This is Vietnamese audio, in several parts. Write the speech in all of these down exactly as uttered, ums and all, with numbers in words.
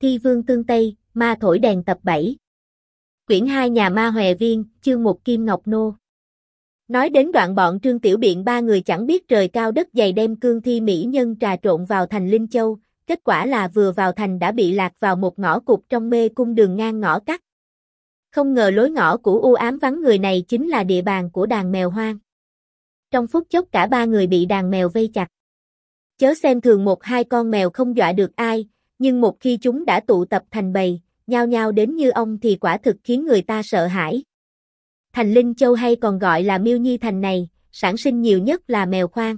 Thi Vương Tương Tây, Ma Thổi Đèn tập bảy. Quyển hai Nhà Ma Hòe Viên, chương một Kim Ngọc Nô. Nói đến đoạn bọn Trương Tiểu Biện ba người chẳng biết trời cao đất dày đem cương thi mỹ nhân trà trộn vào thành Linh Châu, kết quả là vừa vào thành đã bị lạc vào một ngõ cụt trong mê cung đường ngang ngõ cắt. Không ngờ lối ngõ của u ám vắng người này chính là địa bàn của đàn mèo hoang. Trong phút chốc cả ba người bị đàn mèo vây chặt. Chớ xem thường một hai con mèo không dọa được ai, nhưng một khi chúng đã tụ tập thành bầy, nhao nhao đến như ong thì quả thực khiến người ta sợ hãi. Thành Linh Châu hay còn gọi là Miêu Nhi thành này, sản sinh nhiều nhất là mèo khoang.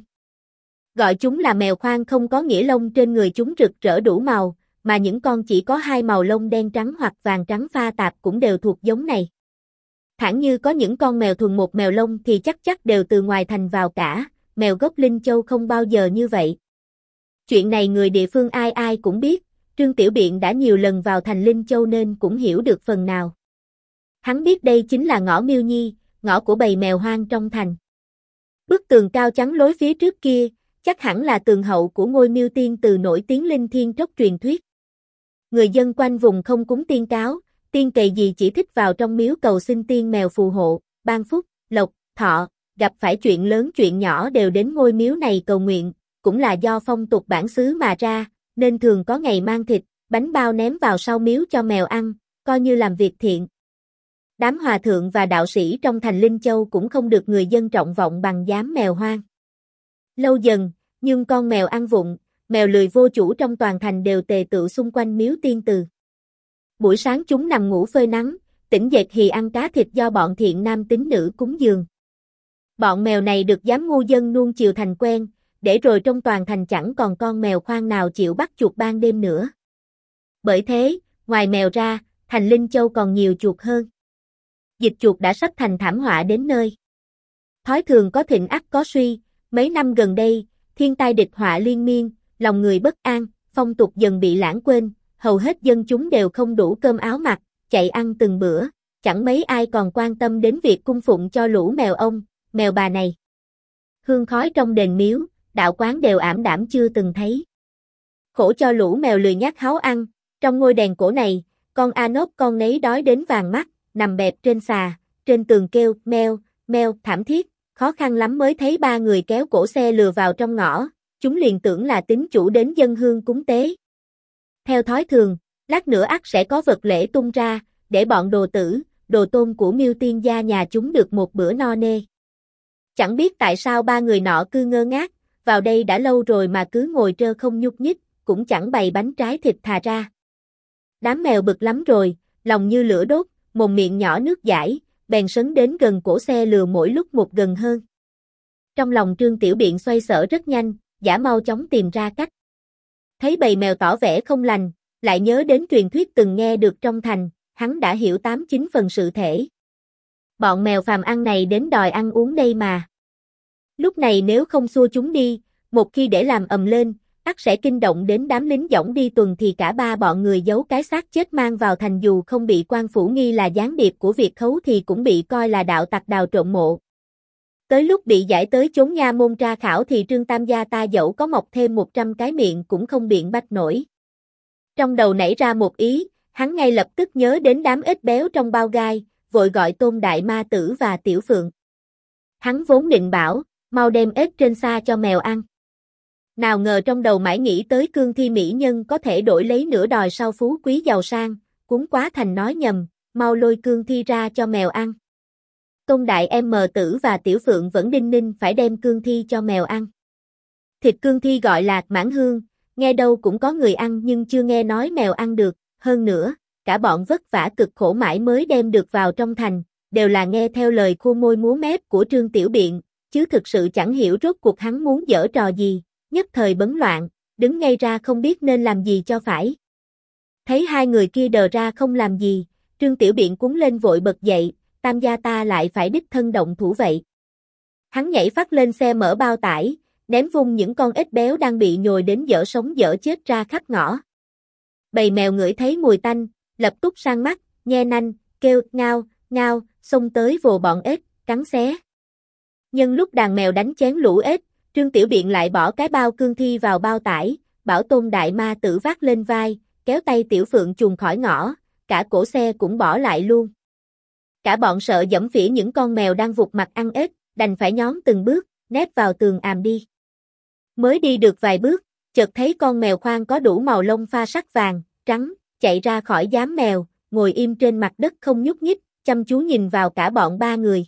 Gọi chúng là mèo khoang không có nghĩa lông trên người chúng rực rỡ đủ màu, mà những con chỉ có hai màu lông đen trắng hoặc vàng trắng pha tạp cũng đều thuộc giống này. Thẳng như có những con mèo thuần một mèo lông thì chắc chắc đều từ ngoài thành vào cả, mèo gốc Linh Châu không bao giờ như vậy. Chuyện này người địa phương ai ai cũng biết, Trương Tiểu Biện đã nhiều lần vào thành Linh Châu nên cũng hiểu được phần nào. Hắn biết đây chính là ngõ Miêu Nhi, ngõ của bầy mèo hoang trong thành. Bức tường cao chắn lối phía trước kia, chắc hẳn là tường hậu của ngôi Miêu Tiên từ nổi tiếng linh thiên trốc truyền thuyết. Người dân quanh vùng không cúng tiên cáo, tiên cầy gì chỉ thích vào trong miếu cầu xin tiên mèo phù hộ, ban phúc, lộc, thọ, gặp phải chuyện lớn chuyện nhỏ đều đến ngôi miếu này cầu nguyện, cũng là do phong tục bản xứ mà ra, nên thường có ngày mang thịt, bánh bao ném vào sau miếu cho mèo ăn, coi như làm việc thiện. Đám hòa thượng và đạo sĩ trong thành Linh Châu cũng không được người dân trọng vọng bằng giám mèo hoang. Lâu dần, nhưng con mèo ăn vụng, mèo lười vô chủ trong toàn thành đều tề tựu xung quanh miếu tiên từ. Buổi sáng chúng nằm ngủ phơi nắng, tỉnh dậy thì ăn cá thịt do bọn thiện nam tín nữ cúng dường. Bọn mèo này được giám ngu dân nuông chiều thành quen, để rồi trong toàn thành chẳng còn con mèo khoang nào chịu bắt chuột ban đêm nữa. Bởi thế, ngoài mèo ra, thành Linh Châu còn nhiều chuột hơn. Dịch chuột đã sắp thành thảm họa đến nơi. Thói thường có thịnh ắt có suy, mấy năm gần đây, thiên tai địch họa liên miên, lòng người bất an, phong tục dần bị lãng quên, hầu hết dân chúng đều không đủ cơm áo mặc, chạy ăn từng bữa, chẳng mấy ai còn quan tâm đến việc cung phụng cho lũ mèo ông, mèo bà này. Hương khói trong đền miếu, đạo quán đều ảm đạm chưa từng thấy. Khổ cho lũ mèo lười nhác háo ăn, trong ngôi đèn cổ này, con A Nốt con nấy đói đến vàng mắt, nằm bẹp trên xà, trên tường kêu, meo, meo, thảm thiết, khó khăn lắm mới thấy ba người kéo cổ xe lừa vào trong ngõ, chúng liền tưởng là tín chủ đến dâng hương cúng tế. Theo thói thường, lát nữa ắt sẽ có vật lễ tung ra, để bọn đồ tử, đồ tôn của Miêu Tiên gia nhà chúng được một bữa no nê. Chẳng biết tại sao ba người nọ cứ ngơ ngác, vào đây đã lâu rồi mà cứ ngồi trơ không nhúc nhích, cũng chẳng bày bánh trái thịt thà ra. Đám mèo bực lắm rồi, lòng như lửa đốt, mồm miệng nhỏ nước dãi, bèn sấn đến gần cổ xe lừa mỗi lúc một gần hơn. Trong lòng Trương Tiểu Biện xoay sở rất nhanh, giả mau chóng tìm ra cách. Thấy bầy mèo tỏ vẻ không lành, lại nhớ đến truyền thuyết từng nghe được trong thành, hắn đã hiểu tám chín phần sự thể. Bọn mèo phàm ăn này đến đòi ăn uống đây mà. Lúc này nếu không xua chúng đi, một khi để làm ầm lên, ắt sẽ kinh động đến đám lính dõng đi tuần thì cả ba bọn người giấu cái xác chết mang vào thành dù không bị quan phủ nghi là gián điệp của Việt khấu thì cũng bị coi là đạo tặc đào trộm mộ. Tới lúc bị giải tới chốn nha môn tra khảo thì Trương Tam gia ta dẫu có mọc thêm một trăm cái miệng cũng không biện bạch nổi. Trong đầu nảy ra một ý, hắn ngay lập tức nhớ đến đám ếch béo trong bao gai, vội gọi Tôn Đại Ma Tử và Tiểu Phượng. Hắn vốn định bảo, mau đem ếch trên xa cho mèo ăn. Nào ngờ trong đầu mãi nghĩ tới cương thi mỹ nhân có thể đổi lấy nửa đòi sau phú quý giàu sang, cuốn quá thành nói nhầm, mau lôi cương thi ra cho mèo ăn. Tôn Đại em mờ Tử và Tiểu Phượng vẫn đinh ninh phải đem cương thi cho mèo ăn. Thịt cương thi gọi là mãng hương, nghe đâu cũng có người ăn nhưng chưa nghe nói mèo ăn được, hơn nữa, cả bọn vất vả cực khổ mãi mới đem được vào trong thành, đều là nghe theo lời khua môi múa mép của Trương Tiểu Biện, chứ thực sự chẳng hiểu rốt cuộc hắn muốn giở trò gì, nhất thời bấn loạn, đứng ngay ra không biết nên làm gì cho phải. Thấy hai người kia đờ ra không làm gì, Trương Tiểu Biện cuống lên vội bật dậy, Tam gia ta lại phải đích thân động thủ vậy. Hắn nhảy phát lên xe mở bao tải, ném vung những con ếch béo đang bị nhồi đến dở sống dở chết ra khắp ngõ. Bầy mèo ngửi thấy mùi tanh, lập tức sang mắt, nhe nanh, kêu ngao, ngao, xông tới vồ bọn ếch, cắn xé. Nhân lúc đàn mèo đánh chén lũ ếch, Trương Tiểu Biện lại bỏ cái bao cương thi vào bao tải, bảo Tôn Đại Ma Tử vác lên vai, kéo tay Tiểu Phượng chuồn khỏi ngõ, cả cổ xe cũng bỏ lại luôn. Cả bọn sợ giẫm phỉa những con mèo đang vụt mặt ăn ếch, đành phải nhón từng bước, nép vào tường àm đi. Mới đi được vài bước, chợt thấy con mèo khoang có đủ màu lông pha sắc vàng, trắng, chạy ra khỏi giám mèo, ngồi im trên mặt đất không nhúc nhích, chăm chú nhìn vào cả bọn ba người.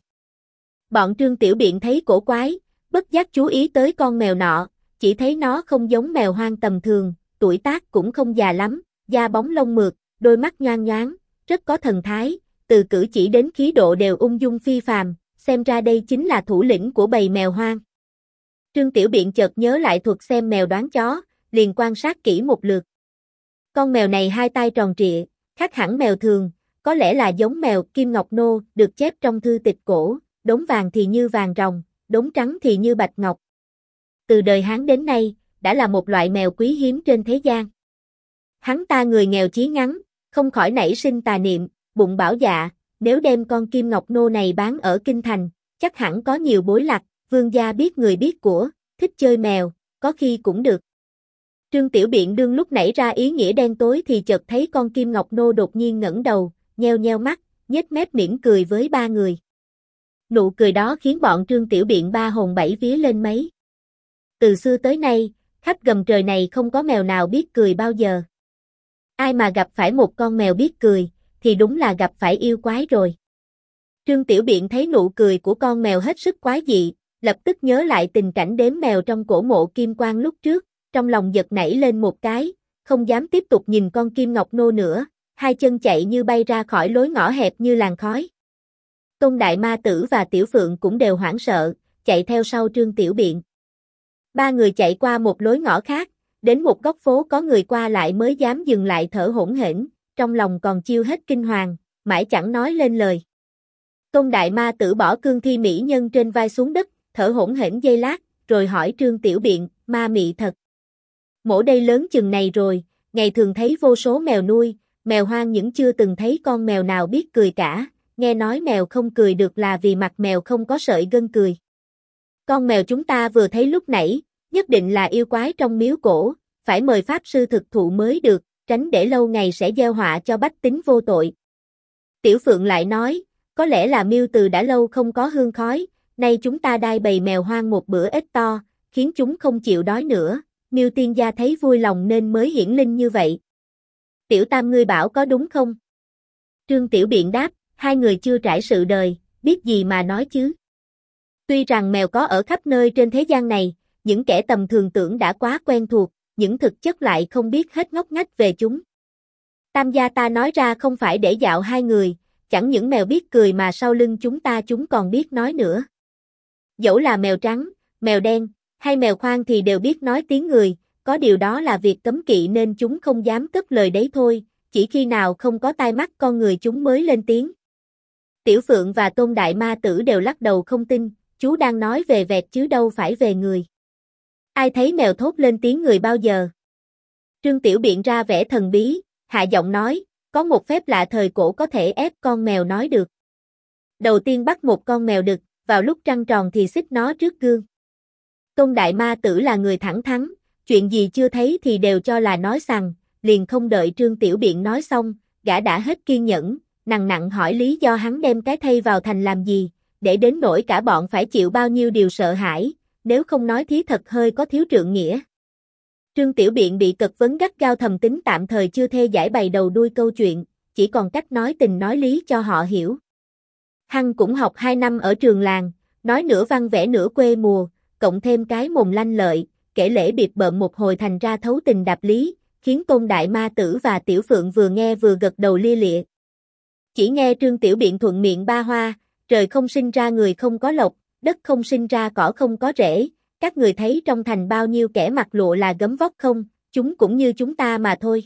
Bọn Trương Tiểu Biện thấy cổ quái, bất giác chú ý tới con mèo nọ, chỉ thấy nó không giống mèo hoang tầm thường, tuổi tác cũng không già lắm, da bóng lông mượt, đôi mắt nhoang nhoáng, rất có thần thái, từ cử chỉ đến khí độ đều ung dung phi phàm, xem ra đây chính là thủ lĩnh của bầy mèo hoang. Trương Tiểu Biện chợt nhớ lại thuật xem mèo đoán chó, liền quan sát kỹ một lượt. Con mèo này hai tai tròn trịa, khác hẳn mèo thường, có lẽ là giống mèo Kim Ngọc Nô được chép trong thư tịch cổ, đốm vàng thì như vàng ròng, đốm trắng thì như bạch ngọc. Từ đời Hán đến nay, đã là một loại mèo quý hiếm trên thế gian. Hắn ta người nghèo chí ngắn, không khỏi nảy sinh tà niệm, bụng bảo dạ, nếu đem con Kim Ngọc Nô này bán ở Kinh Thành, chắc hẳn có nhiều bối lạc, vương gia biết người biết của, thích chơi mèo, có khi cũng được. Trương Tiểu Biện đương lúc nảy ra ý nghĩa đen tối thì chợt thấy con Kim Ngọc Nô đột nhiên ngẩng đầu, nheo nheo mắt, nhếch mép mỉm cười với ba người. Nụ cười đó khiến bọn Trương Tiểu Biện ba hồn bảy vía lên mấy. Từ xưa tới nay, khắp gầm trời này không có mèo nào biết cười bao giờ. Ai mà gặp phải một con mèo biết cười, thì đúng là gặp phải yêu quái rồi. Trương Tiểu Biện thấy nụ cười của con mèo hết sức quái dị, lập tức nhớ lại tình cảnh đếm mèo trong cổ mộ Kim Quan lúc trước, trong lòng giật nảy lên một cái, không dám tiếp tục nhìn con Kim Ngọc Nô nữa, hai chân chạy như bay ra khỏi lối ngõ hẹp như làn khói. Tôn Đại Ma Tử và Tiểu Phượng cũng đều hoảng sợ, chạy theo sau Trương Tiểu Biện. Ba người chạy qua một lối ngõ khác, đến một góc phố có người qua lại mới dám dừng lại thở hổn hển, trong lòng còn chiêu hết kinh hoàng, mãi chẳng nói lên lời. Tôn Đại Ma Tử bỏ cương thi mỹ nhân trên vai xuống đất, thở hổn hển giây lát, rồi hỏi Trương Tiểu Biện, ma mị thật. Mổ đây lớn chừng này rồi, ngày thường thấy vô số mèo nuôi, mèo hoang những chưa từng thấy con mèo nào biết cười cả, nghe nói mèo không cười được là vì mặt mèo không có sợi gân cười. Con mèo chúng ta vừa thấy lúc nãy, nhất định là yêu quái trong miếu cổ, phải mời pháp sư thực thụ mới được, tránh để lâu ngày sẽ gieo họa cho bách tính vô tội. Tiểu Phượng lại nói, có lẽ là miêu từ đã lâu không có hương khói, nay chúng ta đai bầy mèo hoang một bữa ếch to, khiến chúng không chịu đói nữa, miêu tiên gia thấy vui lòng nên mới hiển linh như vậy. Tiểu Tam ngươi bảo có đúng không? Trương Tiểu Biện đáp, hai người chưa trải sự đời, biết gì mà nói chứ. Tuy rằng mèo có ở khắp nơi trên thế gian này, những kẻ tầm thường tưởng đã quá quen thuộc, những thực chất lại không biết hết ngóc ngách về chúng. Tam gia ta nói ra không phải để dạo hai người, chẳng những mèo biết cười mà sau lưng chúng ta chúng còn biết nói nữa. Dẫu là mèo trắng, mèo đen, hay mèo khoang thì đều biết nói tiếng người, có điều đó là việc cấm kỵ nên chúng không dám cất lời đấy thôi, chỉ khi nào không có tai mắt con người chúng mới lên tiếng. Tiểu Phượng và Tôn Đại Ma Tử đều lắc đầu không tin, chú đang nói về vẹt chứ đâu phải về người. Ai thấy mèo thốt lên tiếng người bao giờ? Trương Tiểu Biện ra vẻ thần bí, hạ giọng nói, có một phép lạ thời cổ có thể ép con mèo nói được. Đầu tiên bắt một con mèo đực, vào lúc trăng tròn thì xích nó trước gương. Tôn Đại Ma Tử là người thẳng thắn, chuyện gì chưa thấy thì đều cho là nói sằng, liền không đợi Trương Tiểu Biện nói xong, gã đã hết kiên nhẫn, nằng nặng hỏi lý do hắn đem cái thây vào thành làm gì, để đến nỗi cả bọn phải chịu bao nhiêu điều sợ hãi, nếu không nói thí thật hơi có thiếu trượng nghĩa. Trương Tiểu Biện bị cật vấn gắt gao thầm tính tạm thời chưa thê giải bày đầu đuôi câu chuyện, chỉ còn cách nói tình nói lý cho họ hiểu. Hăng cũng học hai năm ở trường làng, nói nửa văn vẽ nửa quê mùa, cộng thêm cái mồm lanh lợi, kể lễ biệt bợm một hồi thành ra thấu tình đạp lý, khiến Tôn Đại Ma Tử và Tiểu Phượng vừa nghe vừa gật đầu lia lịa. Chỉ nghe Trương Tiểu Biện thuận miệng ba hoa, trời không sinh ra người không có lộc, đất không sinh ra cỏ không có rễ, các người thấy trong thành bao nhiêu kẻ mặc lụa là gấm vóc không, chúng cũng như chúng ta mà thôi.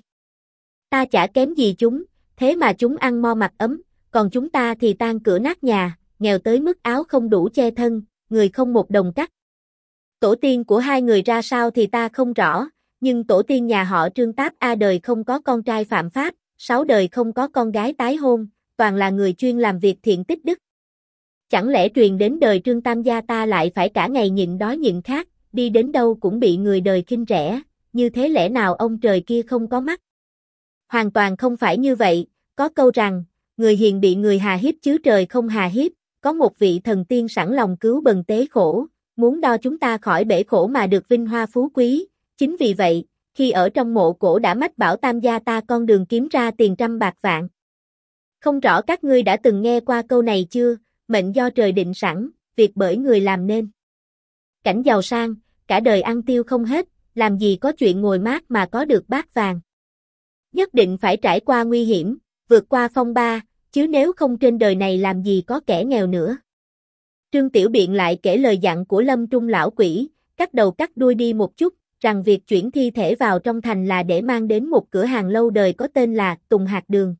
Ta chả kém gì chúng, thế mà chúng ăn mo mặc ấm, còn chúng ta thì tan cửa nát nhà, nghèo tới mức áo không đủ che thân, người không một đồng cắt. Tổ tiên của hai người ra sao thì ta không rõ, nhưng tổ tiên nhà họ Trương Táp A đời không có con trai phạm pháp, sáu đời không có con gái tái hôn, toàn là người chuyên làm việc thiện tích đức. Chẳng lẽ truyền đến đời Trương Tam gia ta lại phải cả ngày nhịn đói nhịn khát, đi đến đâu cũng bị người đời khinh rẻ, như thế lẽ nào ông trời kia không có mắt? Hoàn toàn không phải như vậy, có câu rằng, người hiền bị người hà hiếp chứ trời không hà hiếp, có một vị thần tiên sẵn lòng cứu bần tế khổ, muốn đo chúng ta khỏi bể khổ mà được vinh hoa phú quý, chính vì vậy, khi ở trong mộ cổ đã mách bảo tam gia ta con đường kiếm ra tiền trăm bạc vạn. Không rõ các ngươi đã từng nghe qua câu này chưa, mệnh do trời định sẵn, việc bởi người làm nên. Cảnh giàu sang, cả đời ăn tiêu không hết, làm gì có chuyện ngồi mát mà có được bát vàng. Nhất định phải trải qua nguy hiểm, vượt qua phong ba, chứ nếu không trên đời này làm gì có kẻ nghèo nữa. Trương Tiểu Biện lại kể lời dặn của Lâm Trung lão quỷ, cắt đầu cắt đuôi đi một chút, rằng việc chuyển thi thể vào trong thành là để mang đến một cửa hàng lâu đời có tên là Tùng Hạt Đường.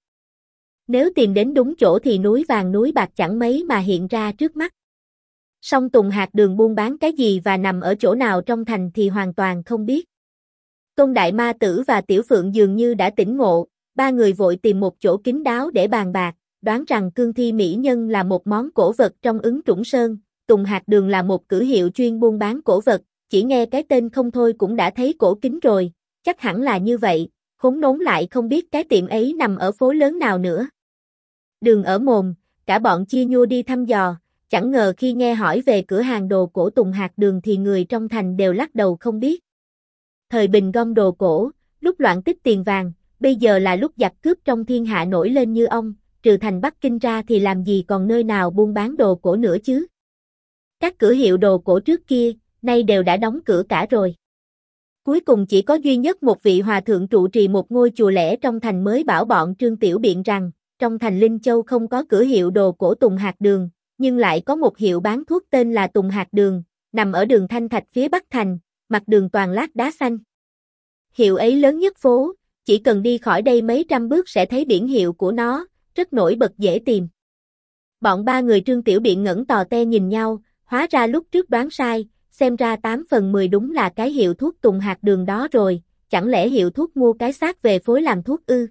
Nếu tìm đến đúng chỗ thì núi vàng núi bạc chẳng mấy mà hiện ra trước mắt. Song Tùng Hạt Đường buôn bán cái gì và nằm ở chỗ nào trong thành thì hoàn toàn không biết. Tôn Đại Ma Tử và Tiểu Phượng dường như đã tỉnh ngộ, ba người vội tìm một chỗ kín đáo để bàn bạc, đoán rằng cương thi mỹ nhân là một món cổ vật trong ứng Trũng Sơn, Tùng Hạt Đường là một cử hiệu chuyên buôn bán cổ vật, chỉ nghe cái tên không thôi cũng đã thấy cổ kính rồi, chắc hẳn là như vậy, khốn nốn lại không biết cái tiệm ấy nằm ở phố lớn nào nữa. Đường ở mồm, cả bọn chia nhua đi thăm dò, chẳng ngờ khi nghe hỏi về cửa hàng đồ cổ Tùng Hạt Đường thì người trong thành đều lắc đầu không biết. Thời bình gom đồ cổ, lúc loạn tích tiền vàng, bây giờ là lúc giặc cướp trong thiên hạ nổi lên như ong, trừ thành Bắc Kinh ra thì làm gì còn nơi nào buôn bán đồ cổ nữa chứ. Các cửa hiệu đồ cổ trước kia, nay đều đã đóng cửa cả rồi. Cuối cùng chỉ có duy nhất một vị hòa thượng trụ trì một ngôi chùa lẻ trong thành mới bảo bọn Trương Tiểu Biện rằng, trong thành Linh Châu không có cửa hiệu đồ cổ Tùng Hạt Đường, nhưng lại có một hiệu bán thuốc tên là Tùng Hạt Đường, nằm ở đường Thanh Thạch phía Bắc thành, mặt đường toàn lát đá xanh. Hiệu ấy lớn nhất phố, chỉ cần đi khỏi đây mấy trăm bước sẽ thấy biển hiệu của nó, rất nổi bật dễ tìm. Bọn ba người Trương Tiểu Biện ngẩng tò te nhìn nhau, hóa ra lúc trước đoán sai, xem ra tám phần mười đúng là cái hiệu thuốc Tùng Hạt Đường đó rồi, chẳng lẽ hiệu thuốc mua cái xác về phối làm thuốc ư?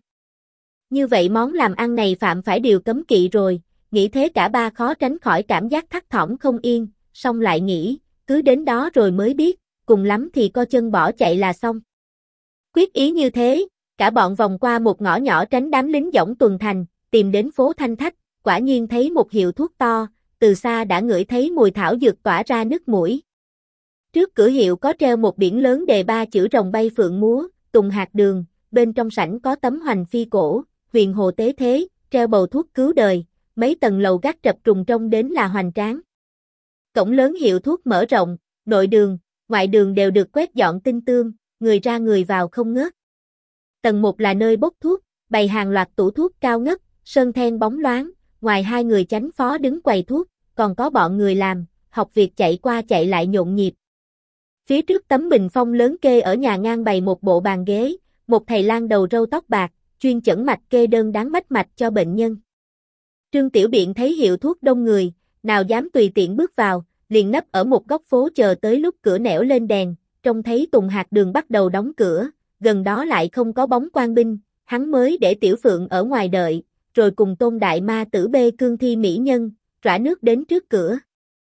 Như vậy món làm ăn này phạm phải điều cấm kỵ rồi, nghĩ thế cả ba khó tránh khỏi cảm giác thắt thỏm không yên, xong lại nghĩ, cứ đến đó rồi mới biết, cùng lắm thì co chân bỏ chạy là xong. Quyết ý như thế, cả bọn vòng qua một ngõ nhỏ tránh đám lính dõng tuần thành, tìm đến phố Thanh Thách, quả nhiên thấy một hiệu thuốc to, từ xa đã ngửi thấy mùi thảo dược tỏa ra nước mũi. Trước cửa hiệu có treo một biển lớn đề ba chữ rồng bay phượng múa, Tùng Hạt Đường, bên trong sảnh có tấm hoành phi cổ, huyền hồ tế thế, treo bầu thuốc cứu đời, mấy tầng lầu gác trập trùng trông đến là hoành tráng. Cổng lớn hiệu thuốc mở rộng, nội đường, ngoại đường đều được quét dọn tinh tươm, người ra người vào không ngớt. Tầng một là nơi bốc thuốc, bày hàng loạt tủ thuốc cao ngất, sơn then bóng loáng, ngoài hai người chánh phó đứng quầy thuốc, còn có bọn người làm, học việc chạy qua chạy lại nhộn nhịp. Phía trước tấm bình phong lớn kê ở nhà ngang bày một bộ bàn ghế, một thầy lang đầu râu tóc bạc, chuyên chẩn mạch kê đơn đáng bách mạch cho bệnh nhân. Trương Tiểu Biện thấy hiệu thuốc đông người, nào dám tùy tiện bước vào, liền nấp ở một góc phố chờ tới lúc cửa nẻo lên đèn, trông thấy Tùng Hạt Đường bắt đầu đóng cửa, gần đó lại không có bóng quan binh, hắn mới để Tiểu Phượng ở ngoài đợi, rồi cùng Tôn Đại Ma Tử bê cương thi mỹ nhân, rã nước đến trước cửa.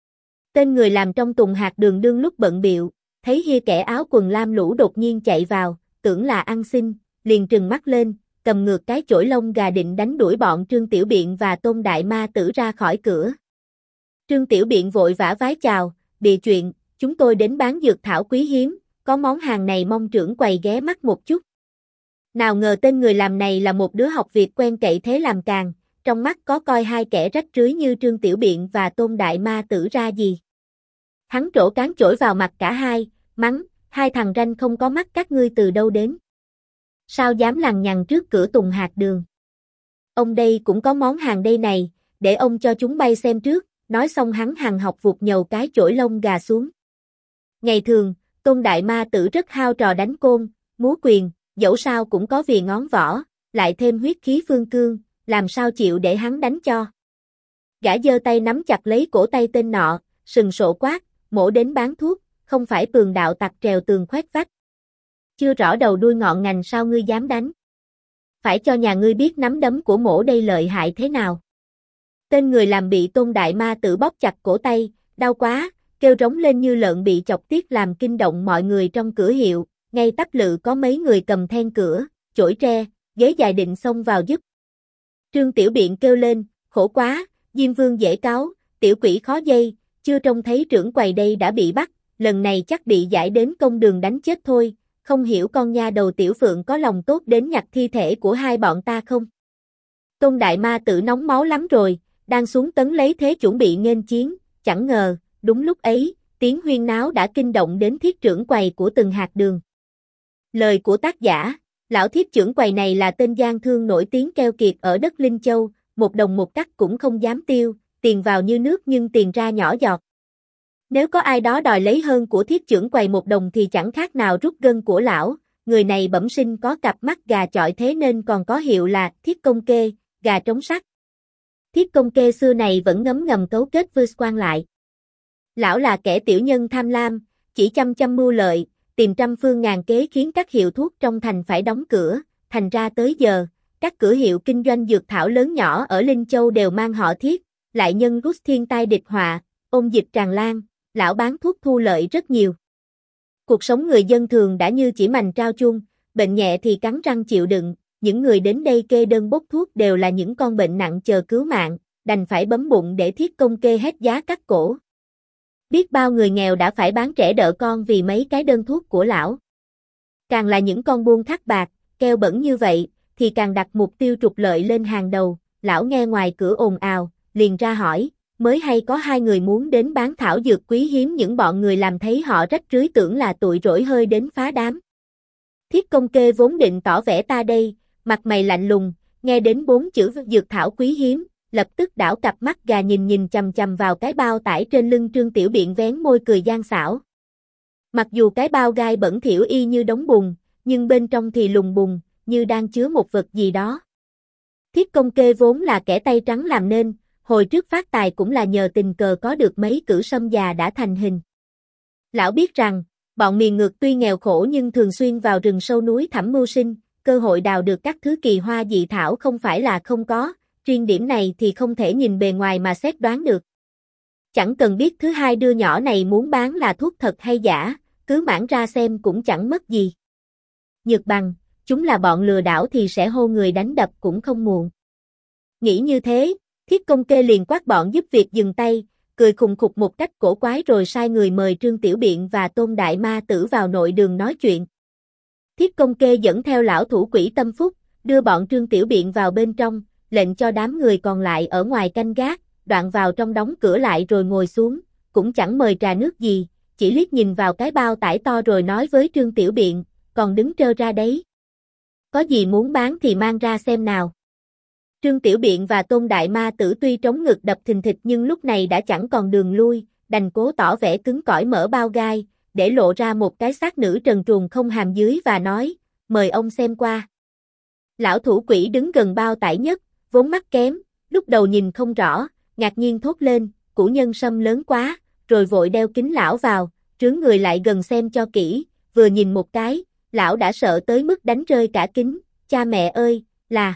Tên người làm trong Tùng Hạt Đường đương lúc bận biệu, thấy hia kẻ áo quần lam lũ đột nhiên chạy vào, tưởng là ăn xin, liền trừng mắt lên, cầm ngược cái chổi lông gà định đánh đuổi bọn Trương Tiểu Biện và Tôn Đại Ma Tử ra khỏi cửa. Trương Tiểu Biện vội vã vái chào, bịa chuyện, chúng tôi đến bán dược thảo quý hiếm, có món hàng này mong trưởng quầy ghé mắt một chút. Nào ngờ tên người làm này là một đứa học việc quen cậy thế làm càng, trong mắt có coi hai kẻ rách rưới như Trương Tiểu Biện và Tôn Đại Ma Tử ra gì. Hắn trổ cán chổi vào mặt cả hai, mắng, hai thằng ranh không có mắt các ngươi từ đâu đến. Sao dám lằng nhằng trước cửa Tùng Hạt Đường? Ông đây cũng có món hàng đây này, để ông cho chúng bay xem trước, nói xong hắn hằng học vụt nhầu cái chổi lông gà xuống. Ngày thường, Tôn Đại Ma Tử rất hao trò đánh côn, múa quyền, dẫu sao cũng có vì ngón võ, lại thêm huyết khí phương cương, làm sao chịu để hắn đánh cho. Gã giơ tay nắm chặt lấy cổ tay tên nọ, sừng sộ quát, mổ đến bán thuốc, không phải tường đạo tặc trèo tường khoét vách. Chưa rõ đầu đuôi ngọn ngành sao ngươi dám đánh. Phải cho nhà ngươi biết nắm đấm của mổ đây lợi hại thế nào. Tên người làm bị Tôn Đại Ma Tử bóp chặt cổ tay, đau quá, kêu rống lên như lợn bị chọc tiết làm kinh động mọi người trong cửa hiệu, ngay tắp lự có mấy người cầm then cửa, chổi tre, ghế dài định xông vào giúp. Trương Tiểu Biện kêu lên, khổ quá, Diêm Vương dễ cáo, tiểu quỷ khó dây, chưa trông thấy trưởng quầy đây đã bị bắt, lần này chắc bị giải đến công đường đánh chết thôi, không hiểu con nha đầu Tiểu Phượng có lòng tốt đến nhặt thi thể của hai bọn ta không? Tôn Đại Ma Tử nóng máu lắm rồi, đang xuống tấn lấy thế chuẩn bị nghênh chiến, chẳng ngờ, đúng lúc ấy, tiếng huyên náo đã kinh động đến thiết trưởng quầy của từng hạt đường. Lời của tác giả, lão thiết trưởng quầy này là tên gian thương nổi tiếng keo kiệt ở đất Linh Châu, một đồng một cắc cũng không dám tiêu, tiền vào như nước nhưng tiền ra nhỏ giọt. Nếu có ai đó đòi lấy hơn của thiết trưởng quầy một đồng thì chẳng khác nào rút gân của lão, người này bẩm sinh có cặp mắt gà chọi thế nên còn có hiệu là thiết công kê, gà trống sắt. Thiết công kê xưa này vẫn ngấm ngầm cấu kết với quan lại. Lão là kẻ tiểu nhân tham lam, chỉ chăm chăm mưu lợi, tìm trăm phương ngàn kế khiến các hiệu thuốc trong thành phải đóng cửa, thành ra tới giờ, các cửa hiệu kinh doanh dược thảo lớn nhỏ ở Linh Châu đều mang họ Thiết, lại nhân rút thiên tai địch họa, ôn dịch tràn lan, lão bán thuốc thu lợi rất nhiều. Cuộc sống người dân thường đã như chỉ mành trao chuông, bệnh nhẹ thì cắn răng chịu đựng, những người đến đây kê đơn bốc thuốc đều là những con bệnh nặng chờ cứu mạng, đành phải bấm bụng để thiết công kê hết giá cắt cổ. Biết bao người nghèo đã phải bán trẻ đỡ con vì mấy cái đơn thuốc của lão. Càng là những con buôn thắt bạc, keo bẩn như vậy, thì càng đặt mục tiêu trục lợi lên hàng đầu, lão nghe ngoài cửa ồn ào, liền ra hỏi, mới hay có hai người muốn đến bán thảo dược quý hiếm những bọn người làm thấy họ rách rưới tưởng là tụi rỗi hơi đến phá đám. Thiết công kê vốn định tỏ vẻ ta đây, mặt mày lạnh lùng, nghe đến bốn chữ dược thảo quý hiếm, lập tức đảo cặp mắt gà nhìn nhìn chằm chằm vào cái bao tải trên lưng Trương Tiểu Biện vén môi cười gian xảo. Mặc dù cái bao gai bẩn thỉu y như đống bùn, nhưng bên trong thì lùng bùn, như đang chứa một vật gì đó. Thiết công kê vốn là kẻ tay trắng làm nên, hồi trước phát tài cũng là nhờ tình cờ có được mấy cử sâm già đã thành hình. Lão biết rằng, bọn miền ngược tuy nghèo khổ nhưng thường xuyên vào rừng sâu núi thẳm mưu sinh, cơ hội đào được các thứ kỳ hoa dị thảo không phải là không có, riêng điểm này thì không thể nhìn bề ngoài mà xét đoán được. Chẳng cần biết thứ hai đứa nhỏ này muốn bán là thuốc thật hay giả, cứ mãn ra xem cũng chẳng mất gì. Nhược bằng, chúng là bọn lừa đảo thì sẽ hô người đánh đập cũng không muộn. Nghĩ như thế, thiết công kê liền quát bọn giúp việc dừng tay, cười khùng khục một cách cổ quái rồi sai người mời Trương Tiểu Biện và Tôn Đại Ma Tử vào nội đường nói chuyện. Thiết công kê dẫn theo lão thủ quỷ Tâm Phúc, đưa bọn Trương Tiểu Biện vào bên trong, lệnh cho đám người còn lại ở ngoài canh gác, đoạn vào trong đóng cửa lại rồi ngồi xuống, cũng chẳng mời trà nước gì, chỉ liếc nhìn vào cái bao tải to rồi nói với Trương Tiểu Biện, còn đứng trơ ra đấy. Có gì muốn bán thì mang ra xem nào. Trương Tiểu Biện và Tôn Đại Ma Tử tuy trống ngực đập thình thịch nhưng lúc này đã chẳng còn đường lui, đành cố tỏ vẻ cứng cỏi mở bao gai, để lộ ra một cái xác nữ trần truồng không hàm dưới và nói, mời ông xem qua. Lão thủ quỷ đứng gần bao tải nhất, vốn mắt kém, lúc đầu nhìn không rõ, ngạc nhiên thốt lên, củ nhân sâm lớn quá, rồi vội đeo kính lão vào, trướng người lại gần xem cho kỹ, vừa nhìn một cái, lão đã sợ tới mức đánh rơi cả kính, cha mẹ ơi, là...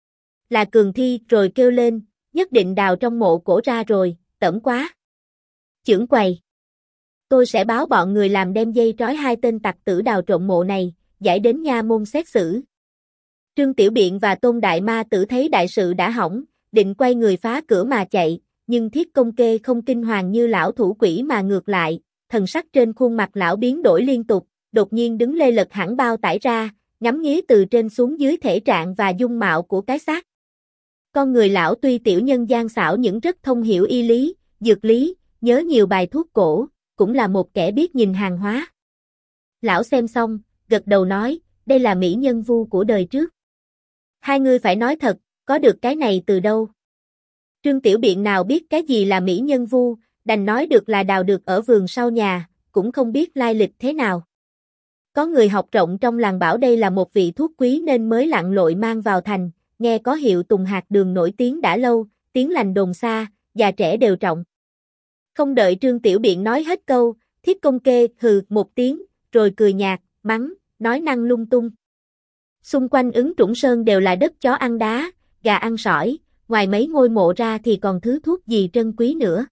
là Cường Thi, rồi kêu lên, nhất định đào trong mộ cổ ra rồi, tẩm quá. Chưởng quầy. Tôi sẽ báo bọn người làm đem dây trói hai tên tặc tử đào trộm mộ này, giải đến nha môn xét xử. Trương Tiểu Biện và Tôn Đại Ma Tử thấy đại sự đã hỏng, định quay người phá cửa mà chạy, nhưng thiết công kê không kinh hoàng như lão thủ quỷ mà ngược lại, thần sắc trên khuôn mặt lão biến đổi liên tục, đột nhiên đứng lê lật hẳn bao tải ra, ngắm nghía từ trên xuống dưới thể trạng và dung mạo của cái xác. Con người lão tuy tiểu nhân gian xảo nhưng rất thông hiểu y lý, dược lý, nhớ nhiều bài thuốc cổ, cũng là một kẻ biết nhìn hàng hóa. Lão xem xong, gật đầu nói, đây là mỹ nhân vu của đời trước. Hai người phải nói thật, có được cái này từ đâu? Trương Tiểu Biện nào biết cái gì là mỹ nhân vu, đành nói được là đào được ở vườn sau nhà, cũng không biết lai lịch thế nào. Có người học rộng trong làng bảo đây là một vị thuốc quý nên mới lặn lội mang vào thành, nghe có hiệu tùng hạt đường nổi tiếng đã lâu, tiếng lành đồn xa, già trẻ đều trọng. Không đợi Trương Tiểu Biện nói hết câu, thiết công kê hừ một tiếng, rồi cười nhạt, mắng, nói năng lung tung. Xung quanh Ứng Trũng Sơn đều là đất chó ăn đá, gà ăn sỏi, ngoài mấy ngôi mộ ra thì còn thứ thuốc gì trân quý nữa.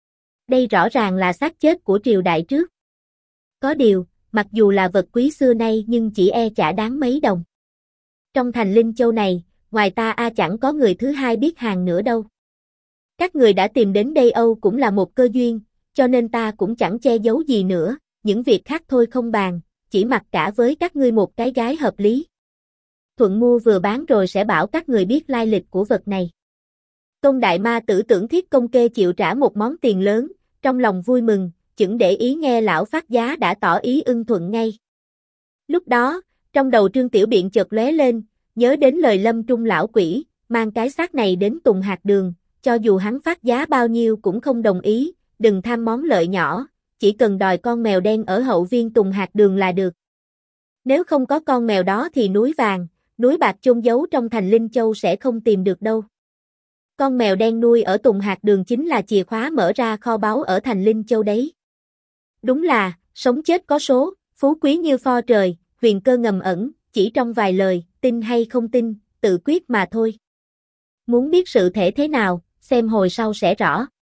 Đây rõ ràng là xác chết của triều đại trước. Có điều, mặc dù là vật quý xưa nay nhưng chỉ e chả đáng mấy đồng. Trong thành Linh Châu này, ngoài ta a chẳng có người thứ hai biết hàng nữa đâu. Các người đã tìm đến đây Âu cũng là một cơ duyên, cho nên ta cũng chẳng che giấu gì nữa, những việc khác thôi không bàn, chỉ mặc cả với các ngươi một cái gái hợp lý. Thuận mua vừa bán rồi sẽ bảo các người biết lai lịch của vật này. Tôn Đại Ma Tử tưởng Thiết Công Kê chịu trả một món tiền lớn, trong lòng vui mừng, chững để ý nghe lão phát giá đã tỏ ý ưng thuận ngay. Lúc đó, trong đầu Trương Tiểu Biện chợt lóe lên, nhớ đến lời Lâm Trung lão quỷ, mang cái xác này đến Tùng Hạt Đường, cho dù hắn phát giá bao nhiêu cũng không đồng ý, đừng tham món lợi nhỏ, chỉ cần đòi con mèo đen ở hậu viên Tùng Hạt Đường là được. Nếu không có con mèo đó thì núi vàng, núi bạc chôn giấu trong thành Linh Châu sẽ không tìm được đâu. Con mèo đen nuôi ở Tùng Hạt Đường chính là chìa khóa mở ra kho báu ở thành Linh Châu đấy. Đúng là, sống chết có số, phú quý như pho trời, huyền cơ ngầm ẩn, chỉ trong vài lời, tin hay không tin, tự quyết mà thôi. Muốn biết sự thể thế nào, xem hồi sau sẽ rõ.